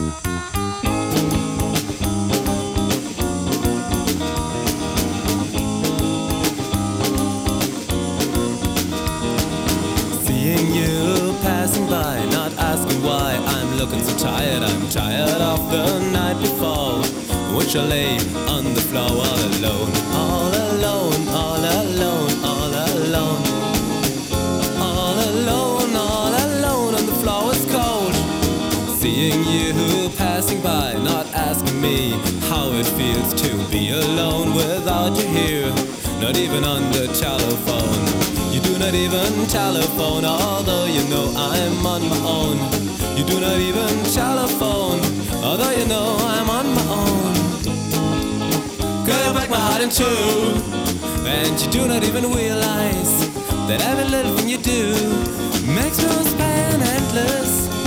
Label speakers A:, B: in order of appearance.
A: Seeing you passing by, not asking why. I'm looking so tired, I'm tired of the night before, which I lay on the floor all alone. All alone, all alone, all alone. All alone, all alone, and the floor is cold. Seeing you passing by, not asking me how it feels to be alone without you here, not even on the telephone. You do not even telephone, although you know I'm on my own. You do not even telephone, although you know I'm on my own. Girl, you break my heart in two, and you do not even realize that every little thing you do makes me spend endless.